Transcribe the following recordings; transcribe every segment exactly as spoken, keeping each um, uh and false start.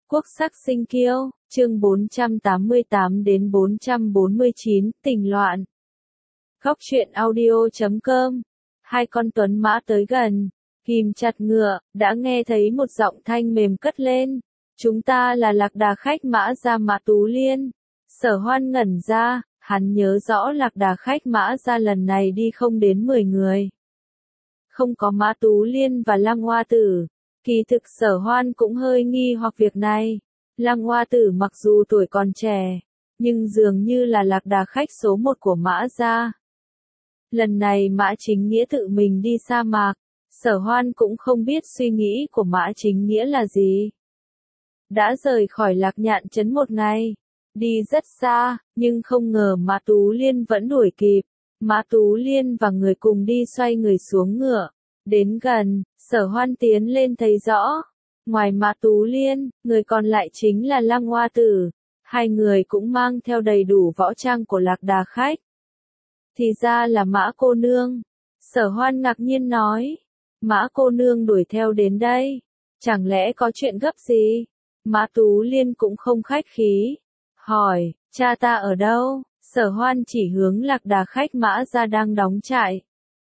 Quốc sắc sinh kiêu, chương bốn trăm tám mươi tám đến bốn trăm bốn mươi chín, tình loạn. Góc truyện audio chấm com. Hai con tuấn mã tới gần, kìm chặt ngựa, đã nghe thấy một giọng thanh mềm cất lên. Chúng ta là Lạc Đà khách Mã Gia Mã Tú Liên. Sở Hoan ngẩn ra, hắn nhớ rõ Lạc Đà khách Mã Gia lần này đi không đến mười người. Không có Mã Tú Liên và Lăng Hoa Tử. Kỳ thực Sở Hoan cũng hơi nghi hoặc việc này. Lăng Hoa Tử mặc dù tuổi còn trẻ, nhưng dường như là Lạc Đà khách số một của Mã Gia. Lần này Mã Chính Nghĩa tự mình đi sa mạc, Sở Hoan cũng không biết suy nghĩ của Mã Chính Nghĩa là gì. Đã rời khỏi Lạc Nhạn trấn một ngày, đi rất xa, nhưng không ngờ Mã Tú Liên vẫn đuổi kịp. Mã Tú Liên và người cùng đi xoay người xuống ngựa. Đến gần, Sở Hoan tiến lên thấy rõ. Ngoài Mã Tú Liên, người còn lại chính là Lăng Hoa Tử. Hai người cũng mang theo đầy đủ võ trang của Lạc Đà khách. Thì ra là Mã cô nương. Sở Hoan ngạc nhiên nói. Mã cô nương đuổi theo đến đây. Chẳng lẽ có chuyện gấp gì? Mã Tú Liên cũng không khách khí. Hỏi, cha ta ở đâu? Sở Hoan chỉ hướng Lạc Đà khách Mã Gia đang đóng trại.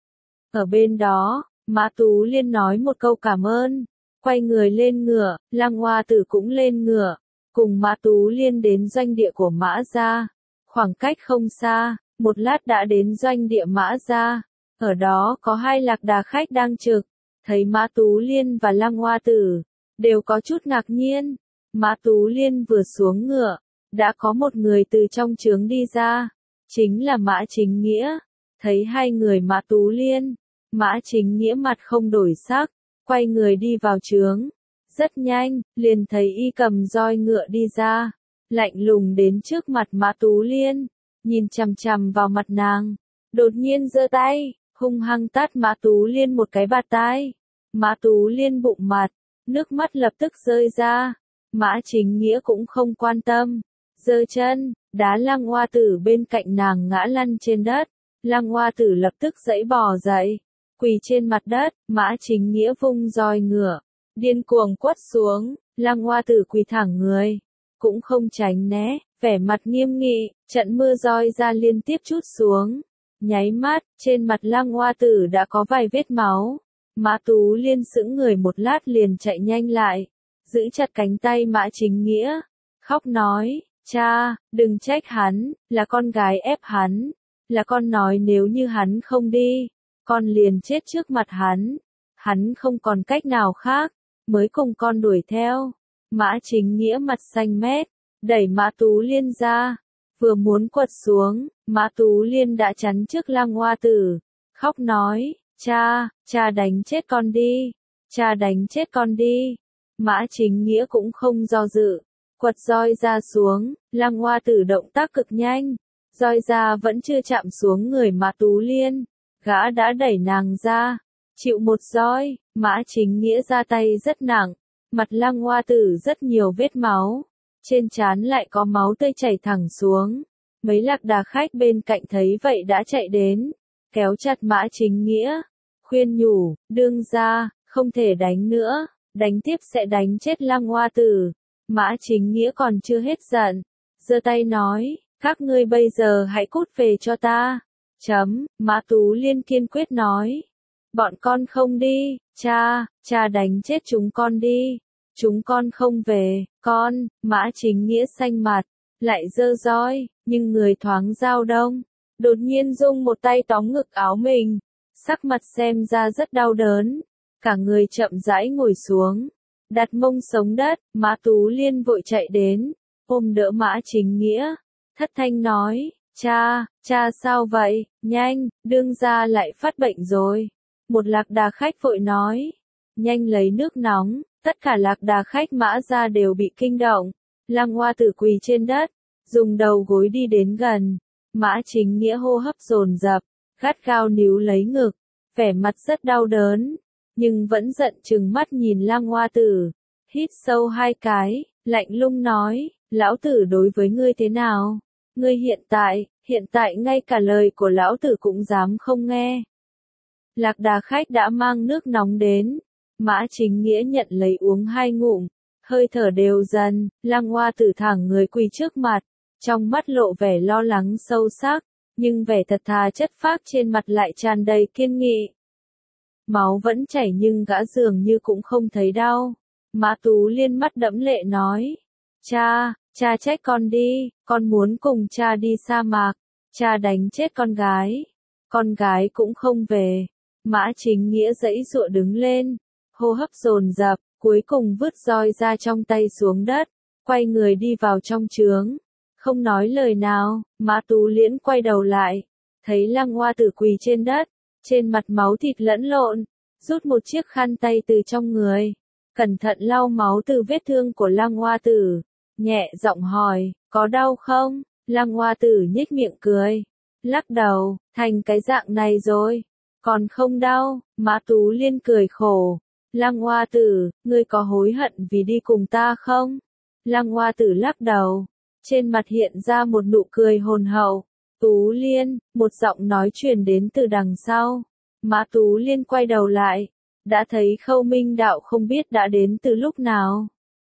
Ở bên đó, Mã Tú Liên nói một câu cảm ơn. Quay người lên ngựa, Lăng Hoa Tử cũng lên ngựa. Cùng Mã Tú Liên đến doanh địa của Mã Gia. Khoảng cách không xa, một lát đã đến doanh địa Mã Gia. Ở đó có hai Lạc Đà khách đang trực. Thấy Mã Tú Liên và Lăng Hoa Tử, đều có chút ngạc nhiên. Mã Tú Liên vừa xuống ngựa, đã có một người từ trong trướng đi ra. Chính là Mã Chính Nghĩa. Thấy hai người Mã Tú Liên, Mã Chính Nghĩa mặt không đổi sắc, quay người đi vào trướng. Rất nhanh, liền thấy y cầm roi ngựa đi ra, lạnh lùng đến trước mặt Mã Tú Liên, nhìn chằm chằm vào mặt nàng, đột nhiên giơ tay, hung hăng tát Mã Tú Liên một cái bạt tai. Mã Tú Liên bụng mặt, nước mắt lập tức rơi ra. Mã Chính Nghĩa cũng không quan tâm, giơ chân, đá Lăng Hoa Tử bên cạnh nàng ngã lăn trên đất. Lăng Hoa Tử lập tức giãy bò dậy, quỳ trên mặt đất. Mã Chính Nghĩa vung roi ngựa, điên cuồng quất xuống. Lăng Hoa Tử quỳ thẳng người, cũng không tránh né, vẻ mặt nghiêm nghị. Trận mưa roi ra liên tiếp trút xuống, nháy mắt, trên mặt Lăng Hoa Tử đã có vài vết máu. Mã Tú Liên sững người một lát liền chạy nhanh lại, giữ chặt cánh tay Mã Chính Nghĩa, khóc nói, cha, đừng trách hắn, là con gái ép hắn, là con nói nếu như hắn không đi, con liền chết trước mặt hắn, hắn không còn cách nào khác, mới cùng con đuổi theo. Mã Chính Nghĩa mặt xanh mét, đẩy Mã Tú Liên ra, vừa muốn quật xuống, Mã Tú Liên đã chắn trước Lăng Hoa Tử, khóc nói, cha, cha đánh chết con đi, cha đánh chết con đi. Mã Chính Nghĩa cũng không do dự, quật roi ra xuống. Lăng Hoa Tử động tác cực nhanh, roi ra vẫn chưa chạm xuống người Mã Tú Liên, gã đã đẩy nàng ra, chịu một roi. Mã Chính Nghĩa ra tay rất nặng, mặt Lăng Hoa Tử rất nhiều vết máu, trên trán lại có máu tươi chảy thẳng xuống. Mấy Lạc Đà khách bên cạnh thấy vậy đã chạy đến, kéo chặt Mã Chính Nghĩa, khuyên nhủ, đương gia, không thể đánh nữa, đánh tiếp sẽ đánh chết Lăng Hoa Tử. Mã Chính Nghĩa còn chưa hết giận, giơ tay nói, các ngươi bây giờ hãy cút về cho ta. Chấm, Mã Tú Liên kiên quyết nói, bọn con không đi, cha, cha đánh chết chúng con đi, chúng con không về, con. Mã Chính Nghĩa xanh mặt, lại giơ roi, nhưng người thoáng dao động, đột nhiên dung một tay tóm ngực áo mình, sắc mặt xem ra rất đau đớn, cả người chậm rãi ngồi xuống, đặt mông sống đất. Mã Tú Liên vội chạy đến, ôm đỡ Mã Chính Nghĩa, thất thanh nói, cha, cha sao vậy, nhanh, đương gia lại phát bệnh rồi. Một Lạc Đà khách vội nói, nhanh lấy nước nóng. Tất cả Lạc Đà khách Mã Gia đều bị kinh động. Lăng Hoa Tử quỳ trên đất, dùng đầu gối đi đến gần. Mã Chính Nghĩa hô hấp dồn dập, gắt gao níu lấy ngực, vẻ mặt rất đau đớn, nhưng vẫn giận trừng mắt nhìn Lăng Hoa Tử, hít sâu hai cái, lạnh lùng nói, lão tử đối với ngươi thế nào? Ngươi hiện tại, hiện tại ngay cả lời của lão tử cũng dám không nghe. Lạc Đà khách đã mang nước nóng đến, Mã Chính Nghĩa nhận lấy uống hai ngụm, hơi thở đều dần, Lăng Hoa Tử thẳng người quỳ trước mặt, trong mắt lộ vẻ lo lắng sâu sắc, nhưng vẻ thật thà chất phác trên mặt lại tràn đầy kiên nghị. Máu vẫn chảy nhưng gã dường như cũng không thấy đau. Mã Tú Liên mắt đẫm lệ nói, cha, cha trách con đi, con muốn cùng cha đi sa mạc, cha đánh chết con gái, con gái cũng không về. Mã Chính Nghĩa giãy giụa đứng lên, hô hấp dồn dập, cuối cùng vứt roi ra trong tay xuống đất, quay người đi vào trong trướng, không nói lời nào. Mã Tú Liên quay đầu lại, thấy Lăng Hoa Tử quỳ trên đất, trên mặt máu thịt lẫn lộn, rút một chiếc khăn tay từ trong người, cẩn thận lau máu từ vết thương của Lăng Hoa Tử, nhẹ giọng hỏi, có đau không? Lăng Hoa Tử nhếch miệng cười, lắc đầu, thành cái dạng này rồi, còn không đau. Mã Tú Liên cười khổ, Lăng Hoa Tử, ngươi có hối hận vì đi cùng ta không? Lăng Hoa Tử lắc đầu, trên mặt hiện ra một nụ cười hồn hậu. Tú Liên, một giọng nói truyền đến từ đằng sau. Mã Tú Liên quay đầu lại, đã thấy Khâu Minh Đạo không biết đã đến từ lúc nào.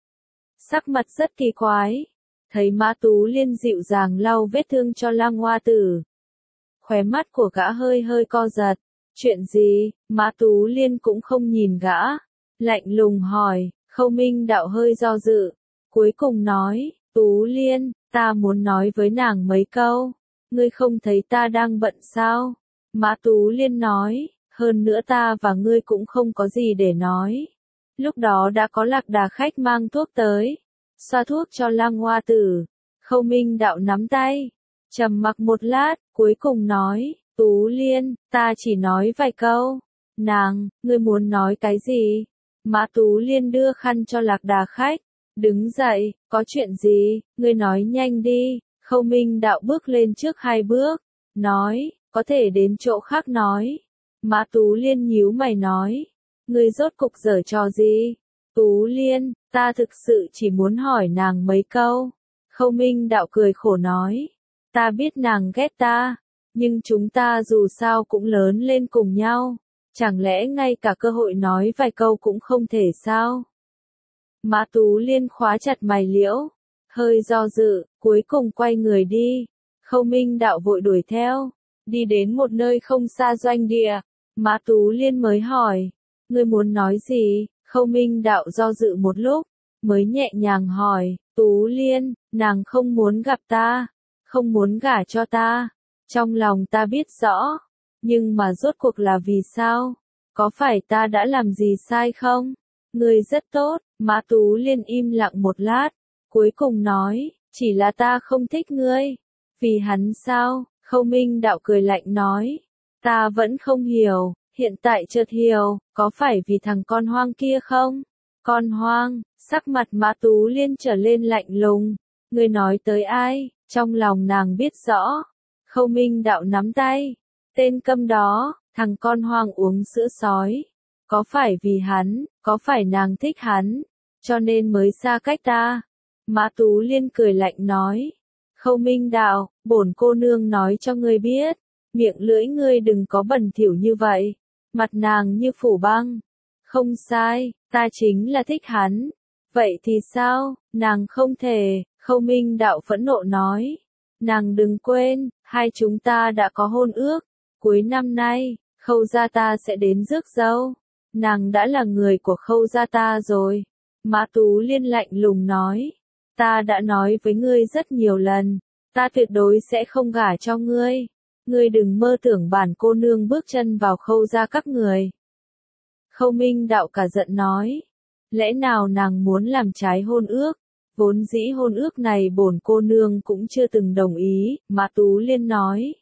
Sắc mặt rất kỳ quái, thấy Mã Tú Liên dịu dàng lau vết thương cho Lăng Hoa Tử. Khóe mắt của gã hơi hơi co giật, chuyện gì? Mã Tú Liên cũng không nhìn gã, lạnh lùng hỏi. Khâu Minh Đạo hơi do dự, cuối cùng nói, Tú Liên, ta muốn nói với nàng mấy câu, ngươi không thấy ta đang bận sao? Mã Tú Liên nói, hơn nữa ta và ngươi cũng không có gì để nói. Lúc đó đã có Lạc Đà khách mang thuốc tới, xoa thuốc cho Lăng Hoa Tử. Khâu Minh Đạo nắm tay, trầm mặc một lát, cuối cùng nói, Tú Liên, ta chỉ nói vài câu. Nàng, ngươi muốn nói cái gì? Mã Tú Liên đưa khăn cho Lạc Đà khách, đứng dậy, có chuyện gì, ngươi nói nhanh đi. Khâu Minh Đạo bước lên trước hai bước, nói, có thể đến chỗ khác nói. Mã Tú Liên nhíu mày nói, ngươi rốt cục giở trò gì? Tú Liên, ta thực sự chỉ muốn hỏi nàng mấy câu. Khâu Minh Đạo cười khổ nói, ta biết nàng ghét ta, nhưng chúng ta dù sao cũng lớn lên cùng nhau, chẳng lẽ ngay cả cơ hội nói vài câu cũng không thể sao? Mã Tú Liên khóa chặt mày liễu, hơi do dự, cuối cùng quay người đi. Khâu Minh Đạo vội đuổi theo, đi đến một nơi không xa doanh địa. Mã Tú Liên mới hỏi, ngươi muốn nói gì? Khâu Minh Đạo do dự một lúc, mới nhẹ nhàng hỏi, Tú Liên, nàng không muốn gặp ta, không muốn gả cho ta. Trong lòng ta biết rõ, nhưng mà rốt cuộc là vì sao? Có phải ta đã làm gì sai không? Ngươi rất tốt. Mã Tú Liên im lặng một lát, cuối cùng nói, chỉ là ta không thích ngươi. Vì hắn sao? Khâu Minh Đạo cười lạnh nói, ta vẫn không hiểu, hiện tại chợt hiểu, có phải vì thằng con hoang kia không? Con hoang? Sắc mặt Mã Tú Liên trở lên lạnh lùng, ngươi nói tới ai? Trong lòng nàng biết rõ. Khâu Minh Đạo nắm tay, tên câm đó, thằng con hoang uống sữa sói. Có phải vì hắn, có phải nàng thích hắn, cho nên mới xa cách ta? Mã Tú Liên cười lạnh nói, Khâu Minh Đạo, bổn cô nương nói cho ngươi biết, miệng lưỡi ngươi đừng có bẩn thỉu như vậy. Mặt nàng như phủ băng. Không sai, ta chính là thích hắn. Vậy thì sao, nàng không thể. Khâu Minh Đạo phẫn nộ nói, nàng đừng quên, hai chúng ta đã có hôn ước, cuối năm nay, Khâu gia ta sẽ đến rước dâu. Nàng đã là người của Khâu gia ta rồi. Mã Tú Liên lạnh lùng nói, ta đã nói với ngươi rất nhiều lần, ta tuyệt đối sẽ không gả cho ngươi. Ngươi đừng mơ tưởng bản cô nương bước chân vào Khâu gia các người. Khâu Minh Đạo cả giận nói, lẽ nào nàng muốn làm trái hôn ước? Vốn dĩ hôn ước này bổn cô nương cũng chưa từng đồng ý. Mã Tú Liên nói,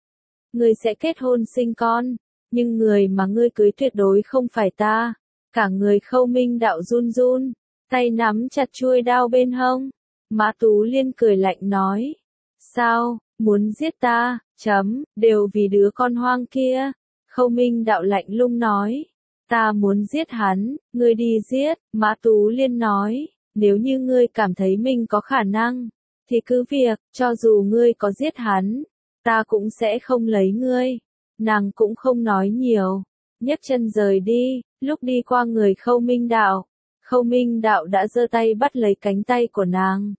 ngươi sẽ kết hôn sinh con, nhưng người mà ngươi cưới tuyệt đối không phải ta. Cả người Khâu Minh Đạo run run, tay nắm chặt chuôi đao bên hông. Mã Tú Liên cười lạnh nói, sao, muốn giết ta, chấm, đều vì đứa con hoang kia. Khâu Minh Đạo lạnh lùng nói, ta muốn giết hắn, ngươi đi giết. Mã Tú Liên nói, nếu như ngươi cảm thấy mình có khả năng, thì cứ việc, cho dù ngươi có giết hắn, ta cũng sẽ không lấy ngươi. Nàng cũng không nói nhiều, nhấc chân rời đi. Lúc đi qua người Khâu Minh Đạo, Khâu Minh Đạo đã giơ tay bắt lấy cánh tay của nàng.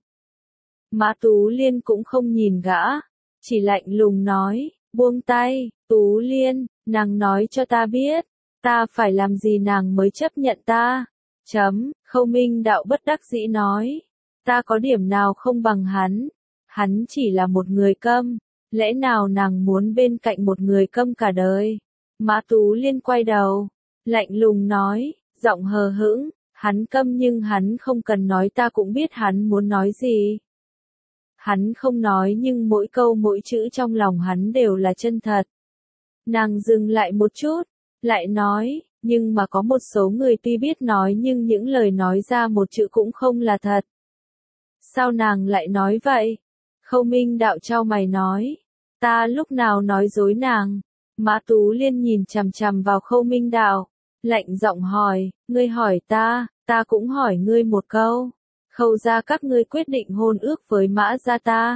Mã Tú Liên cũng không nhìn gã, chỉ lạnh lùng nói, buông tay, Tú Liên, nàng nói cho ta biết, ta phải làm gì nàng mới chấp nhận ta. Chấm, Khâu Minh Đạo bất đắc dĩ nói, ta có điểm nào không bằng hắn, hắn chỉ là một người câm, lẽ nào nàng muốn bên cạnh một người câm cả đời. Mã Tú Liên quay đầu, lạnh lùng nói, giọng hờ hững, hắn câm nhưng hắn không cần nói ta cũng biết hắn muốn nói gì. Hắn không nói nhưng mỗi câu mỗi chữ trong lòng hắn đều là chân thật. Nàng dừng lại một chút, lại nói, nhưng mà có một số người tuy biết nói nhưng những lời nói ra một chữ cũng không là thật. Sao nàng lại nói vậy? Khâu Minh Đạo chau mày nói, ta lúc nào nói dối nàng? Mã Tú Liên nhìn chằm chằm vào Khâu Minh Đạo, lạnh giọng hỏi, ngươi hỏi ta, ta cũng hỏi ngươi một câu. Khâu gia các ngươi quyết định hôn ước với Mã gia ta.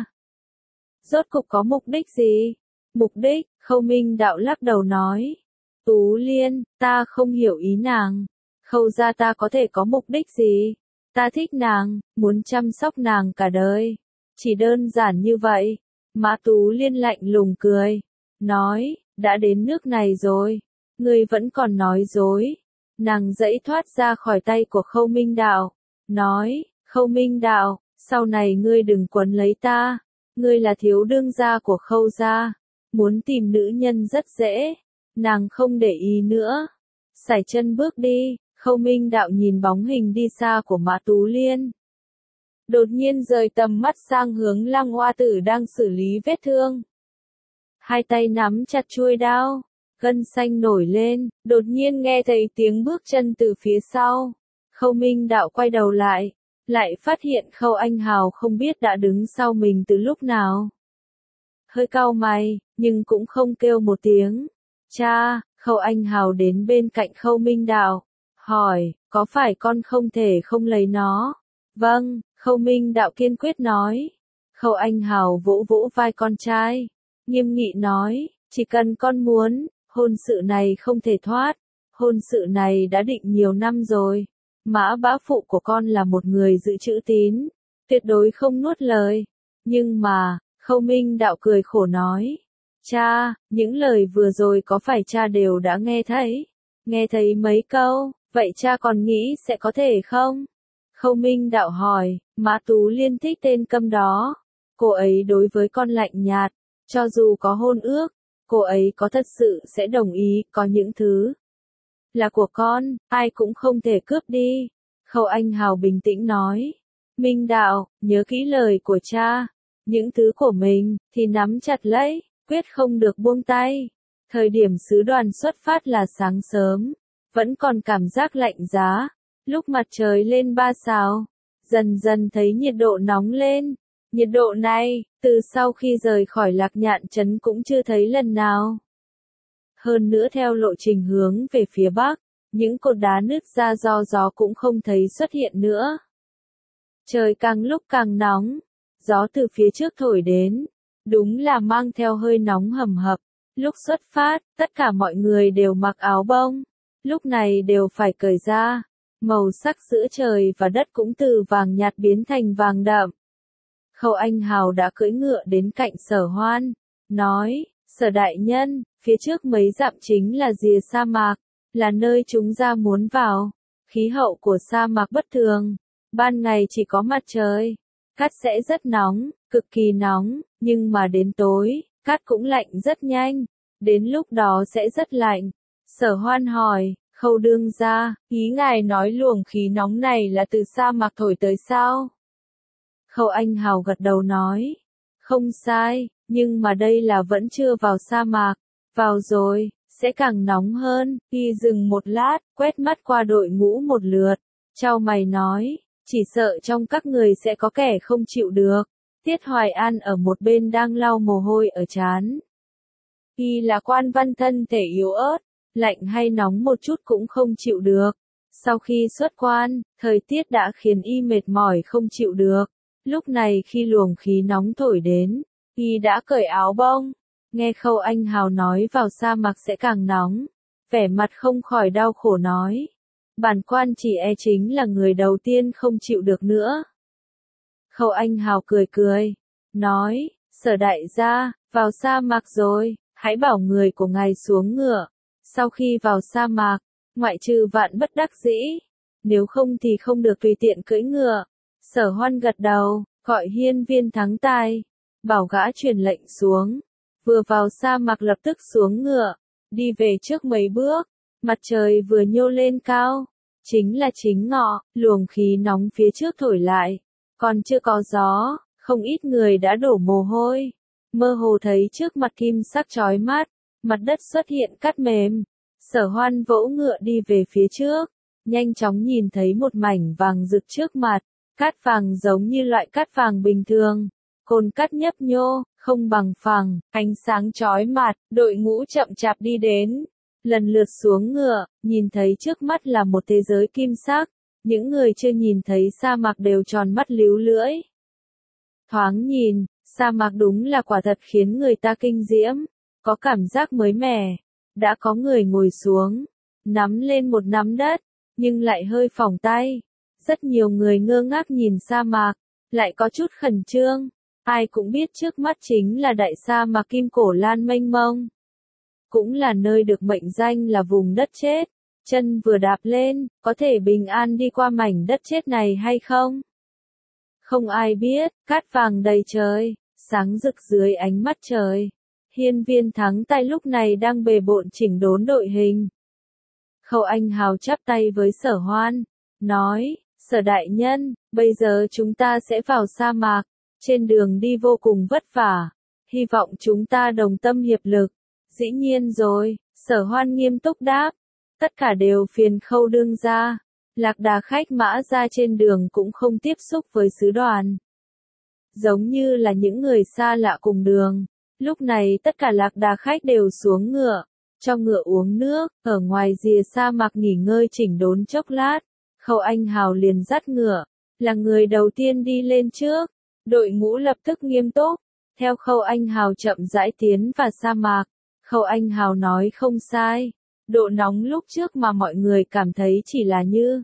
Rốt cục có mục đích gì? Mục đích, Khâu Minh Đạo lắc đầu nói. Tú Liên, ta không hiểu ý nàng. Khâu gia ta có thể có mục đích gì? Ta thích nàng, muốn chăm sóc nàng cả đời. Chỉ đơn giản như vậy. Mã Tú Liên lạnh lùng cười. Nói, đã đến nước này rồi. Ngươi vẫn còn nói dối. Nàng giãy thoát ra khỏi tay của Khâu Minh Đạo. Nói, Khâu Minh Đạo, sau này ngươi đừng quấn lấy ta. Ngươi là thiếu đương gia của Khâu gia. Muốn tìm nữ nhân rất dễ. Nàng không để ý nữa. Sải chân bước đi. Khâu Minh Đạo nhìn bóng hình đi xa của Mã Tú Liên. Đột nhiên rời tầm mắt sang hướng Lăng Hoa Tử đang xử lý vết thương. Hai tay nắm chặt chuôi đao, gân xanh nổi lên, đột nhiên nghe thấy tiếng bước chân từ phía sau. Khâu Minh Đạo quay đầu lại, lại phát hiện Khâu Anh Hào không biết đã đứng sau mình từ lúc nào. Hơi cau mày, nhưng cũng không kêu một tiếng. Cha, Khâu Anh Hào đến bên cạnh Khâu Minh Đạo, hỏi, có phải con không thể không lấy nó? Vâng, Khâu Minh Đạo kiên quyết nói. Khâu Anh Hào vỗ vỗ vai con trai, nghiêm nghị nói, chỉ cần con muốn, hôn sự này không thể thoát. Hôn sự này đã định nhiều năm rồi. Mã bá phụ của con là một người giữ chữ tín, tuyệt đối không nuốt lời. Nhưng mà, Khâu Minh Đạo cười khổ nói, cha, những lời vừa rồi có phải cha đều đã nghe thấy? Nghe thấy mấy câu, vậy cha còn nghĩ sẽ có thể không? Khâu Minh Đạo hỏi, Mã Tú Liên thích tên câm đó. Cô ấy đối với con lạnh nhạt, cho dù có hôn ước, cô ấy có thật sự sẽ đồng ý, có những thứ là của con, ai cũng không thể cướp đi. Khâu Anh Hào bình tĩnh nói, Minh Đạo, nhớ kỹ lời của cha, những thứ của mình, thì nắm chặt lấy, quyết không được buông tay. Thời điểm sứ đoàn xuất phát là sáng sớm, vẫn còn cảm giác lạnh giá, lúc mặt trời lên ba sao, dần dần thấy nhiệt độ nóng lên. Nhiệt độ này, từ sau khi rời khỏi Lạc Nhạn Trấn cũng chưa thấy lần nào. Hơn nữa theo lộ trình hướng về phía bắc, những cột đá nứt ra do gió cũng không thấy xuất hiện nữa. Trời càng lúc càng nóng, gió từ phía trước thổi đến, đúng là mang theo hơi nóng hầm hập. Lúc xuất phát, tất cả mọi người đều mặc áo bông, lúc này đều phải cởi ra, màu sắc giữa trời và đất cũng từ vàng nhạt biến thành vàng đậm. Khâu Anh Hào đã cưỡi ngựa đến cạnh Sở Hoan, nói, Sở đại nhân, phía trước mấy dặm chính là rìa sa mạc, là nơi chúng ta muốn vào. Khí hậu của sa mạc bất thường, ban ngày chỉ có mặt trời, cát sẽ rất nóng, cực kỳ nóng, nhưng mà đến tối, cát cũng lạnh rất nhanh, đến lúc đó sẽ rất lạnh. Sở Hoan hỏi, Khâu đương gia, ý ngài nói luồng khí nóng này là từ sa mạc thổi tới sao? Khâu Anh Hào gật đầu nói, không sai, nhưng mà đây là vẫn chưa vào sa mạc, vào rồi, sẽ càng nóng hơn. Y dừng một lát, quét mắt qua đội ngũ một lượt, chau mày nói, chỉ sợ trong các người sẽ có kẻ không chịu được. Tiết Hoài An ở một bên đang lau mồ hôi ở trán. Y là quan văn thân thể yếu ớt, lạnh hay nóng một chút cũng không chịu được. Sau khi xuất quan, thời tiết đã khiến y mệt mỏi không chịu được. Lúc này khi luồng khí nóng thổi đến, y đã cởi áo bông. Nghe Khâu Anh Hào nói vào sa mạc sẽ càng nóng, vẻ mặt không khỏi đau khổ nói, Bản quan chỉ e chính là người đầu tiên không chịu được nữa. Khâu Anh Hào cười cười, nói, Sở đại gia, vào sa mạc rồi, hãy bảo người của ngài xuống ngựa. Sau khi vào sa mạc, ngoại trừ vạn bất đắc dĩ, nếu không thì không được tùy tiện cưỡi ngựa. Sở Hoan gật đầu, gọi hiên viên thắng tài, bảo gã truyền lệnh xuống. Vừa vào sa mạc lập tức xuống ngựa, đi về trước mấy bước, mặt trời vừa nhô lên cao, chính là chính ngọ, luồng khí nóng phía trước thổi lại, còn chưa có gió, không ít người đã đổ mồ hôi, mơ hồ thấy trước mặt kim sắc chói mắt, mặt đất xuất hiện cát mềm. Sở Hoan vỗ ngựa đi về phía trước, nhanh chóng nhìn thấy một mảnh vàng rực trước mặt, cát vàng giống như loại cát vàng bình thường, cồn cát nhấp nhô, không bằng phẳng, ánh sáng chói mặt, đội ngũ chậm chạp đi đến, lần lượt xuống ngựa, nhìn thấy trước mắt là một thế giới kim sắc, những người chưa nhìn thấy sa mạc đều tròn mắt líu lưỡi. Thoáng nhìn, sa mạc đúng là quả thật khiến người ta kinh diễm, có cảm giác mới mẻ. Đã có người ngồi xuống, nắm lên một nắm đất, nhưng lại hơi phỏng tay. Rất nhiều người ngơ ngác nhìn sa mạc, lại có chút khẩn trương. Ai cũng biết trước mắt chính là đại sa mạc Kim Cổ Lan mênh mông. Cũng là nơi được mệnh danh là vùng đất chết. Chân vừa đạp lên, có thể bình an đi qua mảnh đất chết này hay không? Không ai biết, cát vàng đầy trời, sáng rực dưới ánh mắt trời. Hiên viên thắng tài lúc này đang bề bộn chỉnh đốn đội hình. Khâu Anh Hào chắp tay với Sở Hoan, nói, Sở đại nhân, bây giờ chúng ta sẽ vào sa mạc, trên đường đi vô cùng vất vả, hy vọng chúng ta đồng tâm hiệp lực. Dĩ nhiên rồi, Sở Hoan nghiêm túc đáp, tất cả đều phiền Khâu đương gia, lạc đà khách mã ra trên đường cũng không tiếp xúc với sứ đoàn. Giống như là những người xa lạ cùng đường. Lúc này tất cả lạc đà khách đều xuống ngựa, cho ngựa uống nước, ở ngoài rìa sa mạc nghỉ ngơi chỉnh đốn chốc lát. Khâu Anh Hào liền dắt ngựa, là người đầu tiên đi lên trước, đội ngũ lập tức nghiêm túc, theo Khâu Anh Hào chậm rãi tiến vào sa mạc. Khâu Anh Hào nói không sai, độ nóng lúc trước mà mọi người cảm thấy chỉ là như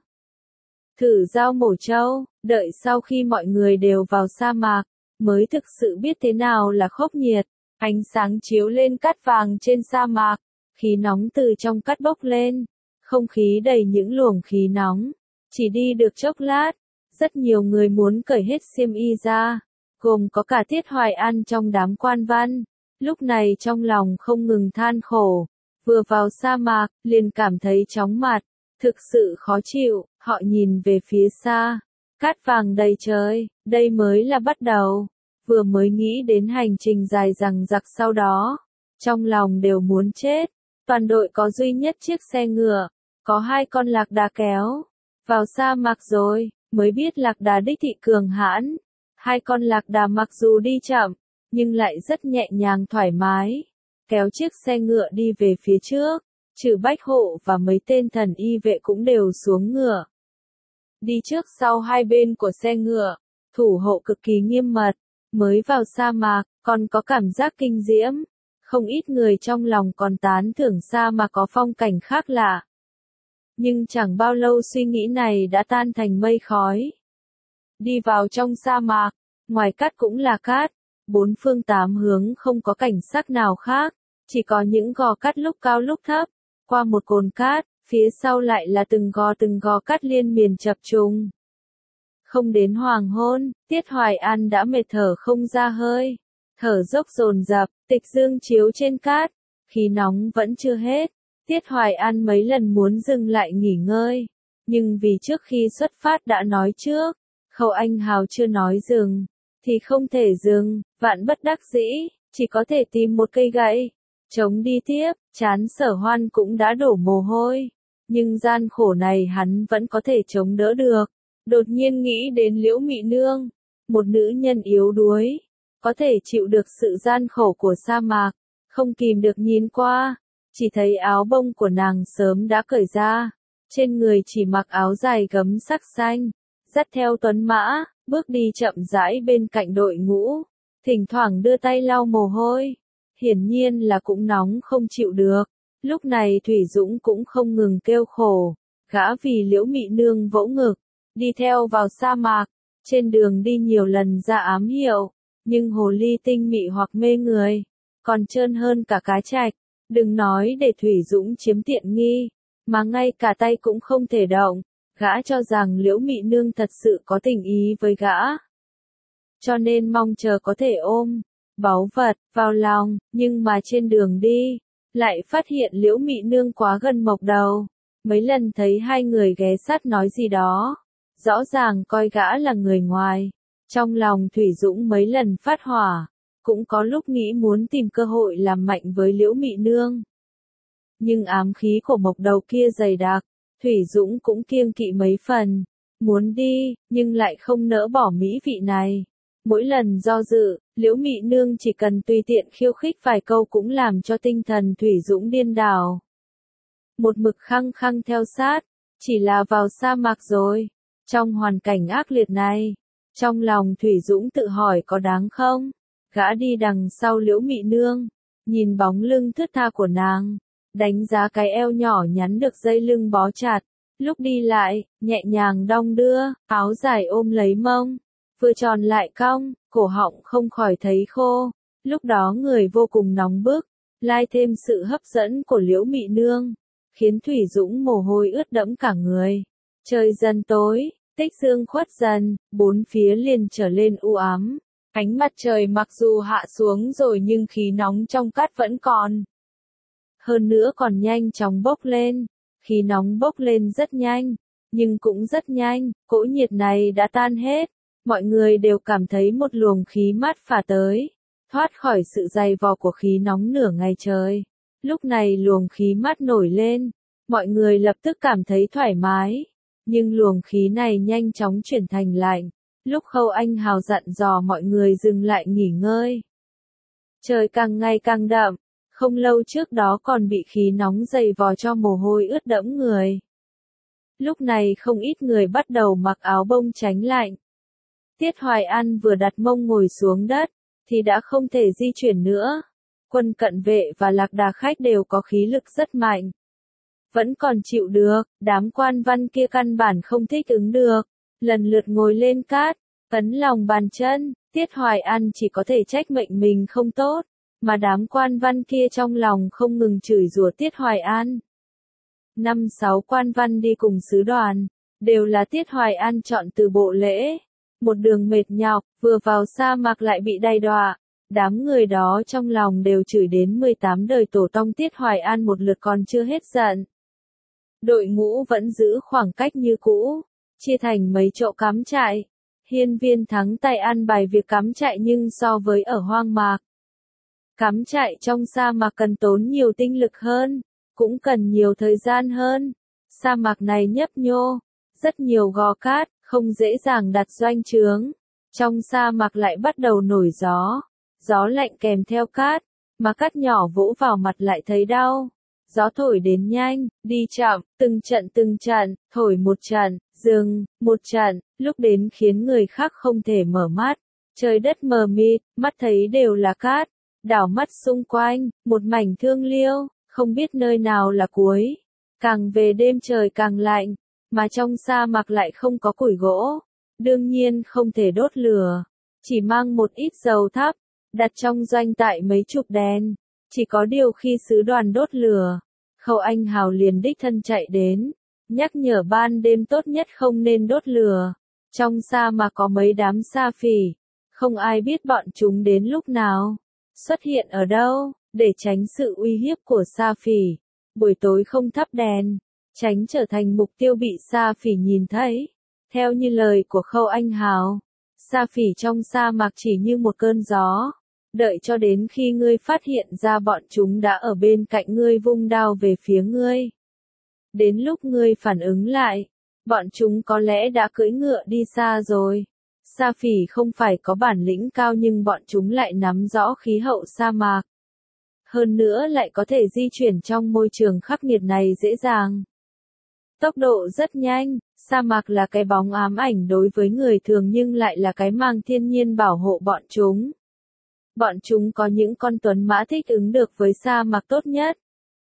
thử dao mổ trâu, đợi sau khi mọi người đều vào sa mạc, mới thực sự biết thế nào là khốc nhiệt. Ánh sáng chiếu lên cát vàng trên sa mạc, khí nóng từ trong cát bốc lên, không khí đầy những luồng khí nóng. Chỉ đi được chốc lát, rất nhiều người muốn cởi hết xiêm y ra, gồm có cả Tiết Hoài An trong đám quan văn. Lúc này trong lòng không ngừng than khổ, vừa vào sa mạc, liền cảm thấy chóng mặt, thực sự khó chịu, họ nhìn về phía xa, cát vàng đầy trời, đây mới là bắt đầu. Vừa mới nghĩ đến hành trình dài dằng dặc sau đó, trong lòng đều muốn chết. Toàn đội có duy nhất chiếc xe ngựa, có hai con lạc đà kéo. Vào sa mạc rồi, mới biết lạc đà đích thị cường hãn. Hai con lạc đà mặc dù đi chậm, nhưng lại rất nhẹ nhàng thoải mái, kéo chiếc xe ngựa đi về phía trước. Trừ Bách Hộ và mấy tên thần y vệ cũng đều xuống ngựa. Đi trước sau hai bên của xe ngựa, thủ hộ cực kỳ nghiêm mật. Mới vào sa mạc, còn có cảm giác kinh diễm. Không ít người trong lòng còn tán thưởng sa mạc có phong cảnh khác lạ. Nhưng chẳng bao lâu suy nghĩ này đã tan thành mây khói. Đi vào trong sa mạc, ngoài cát cũng là cát, bốn phương tám hướng không có cảnh sắc nào khác, chỉ có những gò cát lúc cao lúc thấp, qua một cồn cát, phía sau lại là từng gò từng gò cát liên miên chập trùng. Không đến hoàng hôn, Tiết Hoài An đã mệt thở không ra hơi, thở dốc dồn dập, tịch dương chiếu trên cát, khí nóng vẫn chưa hết. Tiết Hoài An mấy lần muốn dừng lại nghỉ ngơi, nhưng vì trước khi xuất phát đã nói trước, Khâu Anh Hào chưa nói dừng, thì không thể dừng, vạn bất đắc dĩ, chỉ có thể tìm một cây gậy, chống đi tiếp. Chán Sở Hoan cũng đã đổ mồ hôi, nhưng gian khổ này hắn vẫn có thể chống đỡ được. Đột nhiên nghĩ đến Liễu Mị Nương, một nữ nhân yếu đuối, có thể chịu được sự gian khổ của sa mạc, không kìm được nhìn qua, chỉ thấy áo bông của nàng sớm đã cởi ra, trên người chỉ mặc áo dài gấm sắc xanh, dắt theo tuấn mã, bước đi chậm rãi bên cạnh đội ngũ, thỉnh thoảng đưa tay lau mồ hôi, hiển nhiên là cũng nóng không chịu được. Lúc này Thủy Dũng cũng không ngừng kêu khổ, Gã vì Liễu Mị Nương vỗ ngực, đi theo vào sa mạc, trên đường đi nhiều lần ra ám hiệu, nhưng hồ ly tinh mị hoặc mê người, còn trơn hơn cả cá trạch, đừng nói để Thủy Dũng chiếm tiện nghi, mà ngay cả tay cũng không thể động, gã cho rằng Liễu Mị Nương thật sự có tình ý với gã. Cho nên mong chờ có thể ôm báu vật vào lòng, nhưng mà trên đường đi, lại phát hiện Liễu Mị Nương quá gần Mộc Đầu. Mấy lần thấy hai người ghé sát nói gì đó, rõ ràng coi gã là người ngoài. Trong lòng Thủy Dũng mấy lần phát hỏa, cũng có lúc nghĩ muốn tìm cơ hội làm mạnh với Liễu Mị Nương. Nhưng ám khí của Mộc Đầu kia dày đặc, Thủy Dũng cũng kiêng kỵ mấy phần, muốn đi, nhưng lại không nỡ bỏ mỹ vị này. Mỗi lần do dự, Liễu Mị Nương chỉ cần tùy tiện khiêu khích vài câu cũng làm cho tinh thần Thủy Dũng điên đảo. Một mực khăng khăng theo sát, chỉ là vào sa mạc rồi. Trong hoàn cảnh ác liệt này, trong lòng Thủy Dũng tự hỏi có đáng không? Gã đi đằng sau Liễu Mị Nương, nhìn bóng lưng thướt tha của nàng, đánh giá cái eo nhỏ nhắn được dây lưng bó chặt, lúc đi lại, nhẹ nhàng đong đưa, áo dài ôm lấy mông, vừa tròn lại cong, cổ họng không khỏi thấy khô. Lúc đó người vô cùng nóng bức, lai thêm sự hấp dẫn của Liễu Mị Nương, khiến Thủy Dũng mồ hôi ướt đẫm cả người. Trời dần tối, tích dương khuất dần, bốn phía liền trở lên u ám. Ánh mặt trời mặc dù hạ xuống rồi nhưng khí nóng trong cát vẫn còn. Hơn nữa còn nhanh chóng bốc lên. Khí nóng bốc lên rất nhanh, nhưng cũng rất nhanh, cỗ nhiệt này đã tan hết. Mọi người đều cảm thấy một luồng khí mát phả tới, thoát khỏi sự dày vò của khí nóng nửa ngày trời. Lúc này luồng khí mát nổi lên, mọi người lập tức cảm thấy thoải mái, nhưng luồng khí này nhanh chóng chuyển thành lạnh. Lúc Khâu Anh Hào dặn dò mọi người dừng lại nghỉ ngơi. Trời càng ngày càng đậm, không lâu trước đó còn bị khí nóng dày vò cho mồ hôi ướt đẫm người. Lúc này không ít người bắt đầu mặc áo bông tránh lạnh. Tiết Hoài An vừa đặt mông ngồi xuống đất, thì đã không thể di chuyển nữa. Quân cận vệ và lạc đà khách đều có khí lực rất mạnh. Vẫn còn chịu được, đám quan văn kia căn bản không thích ứng được. Lần lượt ngồi lên cát, ấn lòng bàn chân, Tiết Hoài An chỉ có thể trách mệnh mình không tốt, mà đám quan văn kia trong lòng không ngừng chửi rủa Tiết Hoài An. Năm sáu quan văn đi cùng sứ đoàn, đều là Tiết Hoài An chọn từ bộ lễ. Một đường mệt nhọc, vừa vào sa mạc lại bị đày đọa. Đám người đó trong lòng đều chửi đến mười tám đời tổ tông Tiết Hoài An một lượt còn chưa hết giận. Đội ngũ vẫn giữ khoảng cách như cũ, chia thành mấy chỗ cắm trại. Hiên Viên thắng tay ăn bài việc cắm trại nhưng so với ở hoang mạc, cắm trại trong sa mạc cần tốn nhiều tinh lực hơn, cũng cần nhiều thời gian hơn. Sa mạc này nhấp nhô, rất nhiều gò cát, không dễ dàng đặt doanh trướng. Trong sa mạc lại bắt đầu nổi gió, gió lạnh kèm theo cát, mà cát nhỏ vỗ vào mặt lại thấy đau. Gió thổi đến nhanh, đi chậm, từng trận từng trận, thổi một trận, dừng, một trận, lúc đến khiến người khác không thể mở mắt. Trời đất mờ mịt, mắt thấy đều là cát, đảo mắt xung quanh, một mảnh thương liêu, không biết nơi nào là cuối. Càng về đêm trời càng lạnh, mà trong sa mạc lại không có củi gỗ, đương nhiên không thể đốt lửa, chỉ mang một ít dầu thắp, đặt trong doanh trại mấy chục đèn. Chỉ có điều khi sứ đoàn đốt lửa, Khâu Anh Hào liền đích thân chạy đến, nhắc nhở ban đêm tốt nhất không nên đốt lửa. Trong sa mạc có mấy đám sa phỉ, không ai biết bọn chúng đến lúc nào, xuất hiện ở đâu, để tránh sự uy hiếp của sa phỉ. Buổi tối không thắp đèn, tránh trở thành mục tiêu bị sa phỉ nhìn thấy. Theo như lời của Khâu Anh Hào, sa phỉ trong sa mạc chỉ như một cơn gió. Đợi cho đến khi ngươi phát hiện ra bọn chúng đã ở bên cạnh ngươi vung đao về phía ngươi. Đến lúc ngươi phản ứng lại, bọn chúng có lẽ đã cưỡi ngựa đi xa rồi. Sa phỉ không phải có bản lĩnh cao nhưng bọn chúng lại nắm rõ khí hậu sa mạc. Hơn nữa lại có thể di chuyển trong môi trường khắc nghiệt này dễ dàng. Tốc độ rất nhanh, sa mạc là cái bóng ám ảnh đối với người thường nhưng lại là cái mang thiên nhiên bảo hộ bọn chúng. Bọn chúng có những con tuấn mã thích ứng được với sa mạc tốt nhất.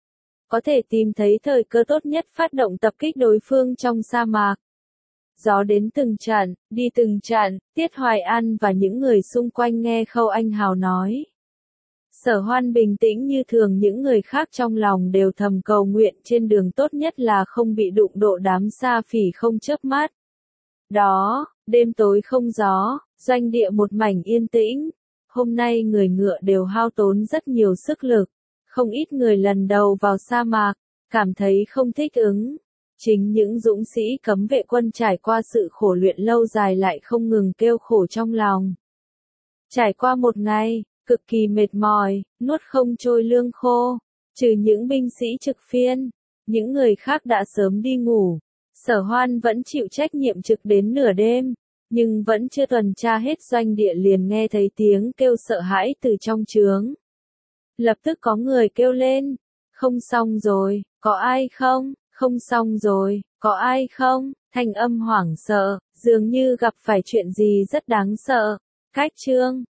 có thể tìm thấy thời cơ tốt nhất phát động tập kích đối phương trong sa mạc. Gió đến từng trận, đi từng trận, Tiết Hoài An và những người xung quanh nghe Khâu Anh Hào nói. Sở Hoan bình tĩnh như thường, những người khác trong lòng đều thầm cầu nguyện trên đường tốt nhất là không bị đụng độ đám sa phỉ không chớp mắt. Đó, đêm tối không gió, doanh địa một mảnh yên tĩnh. Hôm nay người ngựa đều hao tốn rất nhiều sức lực. Không ít người lần đầu vào sa mạc, cảm thấy không thích ứng. Chính những dũng sĩ cấm vệ quân trải qua sự khổ luyện lâu dài lại không ngừng kêu khổ trong lòng. Trải qua một ngày, cực kỳ mệt mỏi, nuốt không trôi lương khô, trừ những binh sĩ trực phiên, những người khác đã sớm đi ngủ. Sở Hoan vẫn chịu trách nhiệm trực đến nửa đêm, nhưng vẫn chưa tuần tra hết doanh địa liền nghe thấy tiếng kêu sợ hãi từ trong trướng. Lập tức có người kêu lên, không xong rồi, có ai không, không xong rồi, có ai không, thanh âm hoảng sợ, dường như gặp phải chuyện gì rất đáng sợ. Cách chương